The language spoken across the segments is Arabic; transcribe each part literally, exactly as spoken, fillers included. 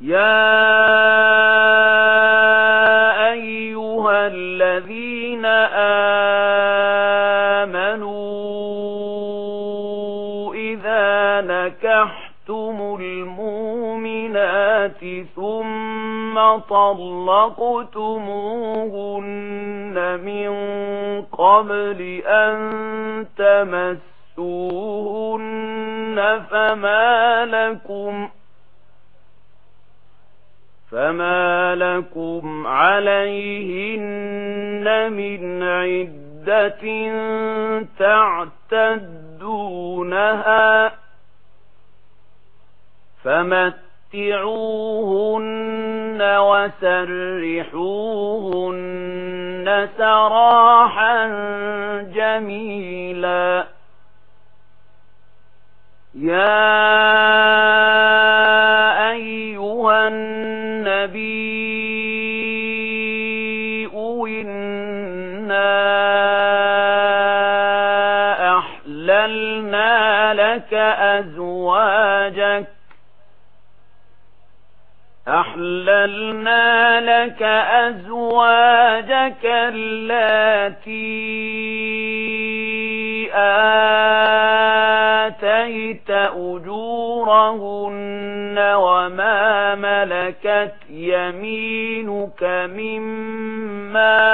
يا أيها الذين آمنوا إذا نكحتم المؤمنات ثم طلقتموهن من قبل أن تمسوهن فما لكم فما لكم عليهن من عدة تعتدونها فمتعوهن وسرحوهن سراحا جميلا. يا أيها النبي إنا أحللنا لك أزواجك أحللنا لك أزواجك اللاتي آتيت أجورهن وما ملكت يمينك مما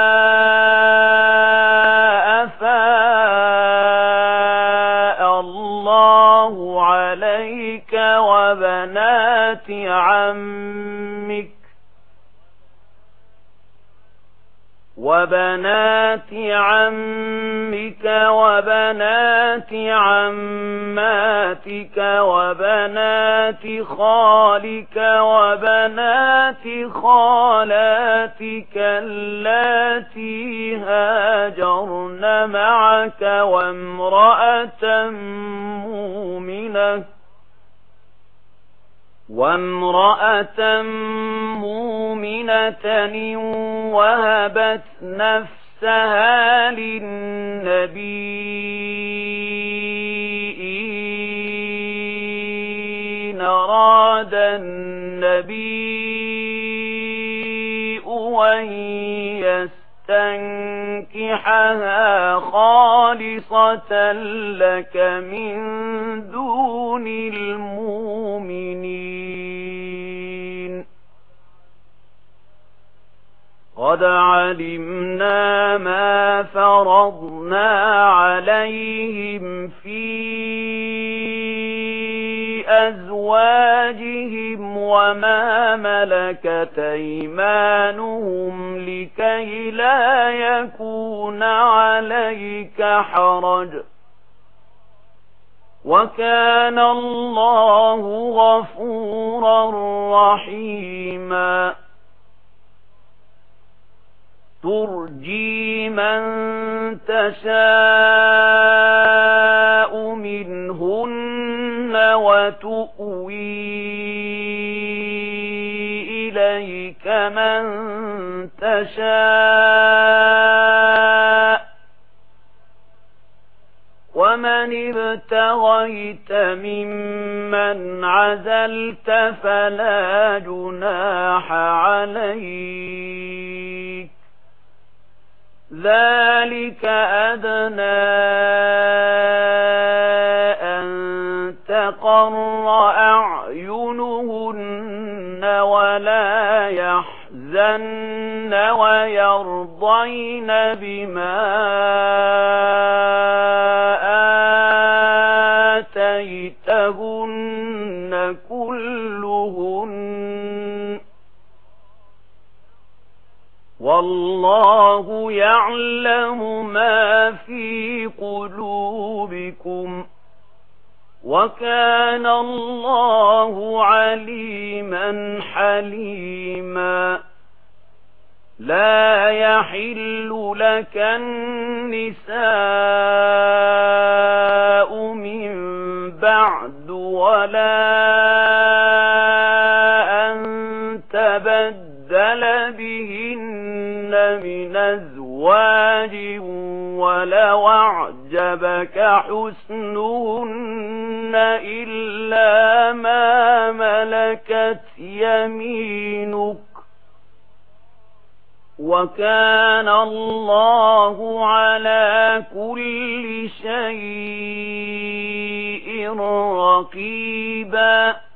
أفاء الله عليك وبنات عمك وبنات عمك وبنات عماتك وبنات خالك وبنات خالاتك اللاتي هاجرن معك وامرأة مؤمنة وامرأة مؤمنة وهبت نفسها للنبي إن أراد النبي أن يستنكحها خالصة لك من دون المؤمنين. قد علمنا ما فرضنا عليهم في أزواجهم وما ملكت أيمانهم لكي لا يكون عليك حرج وكان الله غفورا رحيما. ترجي من تشاء منهن وتؤوي إليك من تشاء ومن ابتغيت ممن عزلت فلا جناح عليك ذلك أدنى أن تقر أعينهن ولا يحزن ويرضين بما آتيتهن كلهن والله يعلم ما في قلوبكم وكان الله عليما حليما. لا يحل لك النساء من بعد ولا أن تبدل بهن من أزواج ولو أعجبك حسنهن إلا ما ملكت يمينك وكان الله على كل شيء رقيبا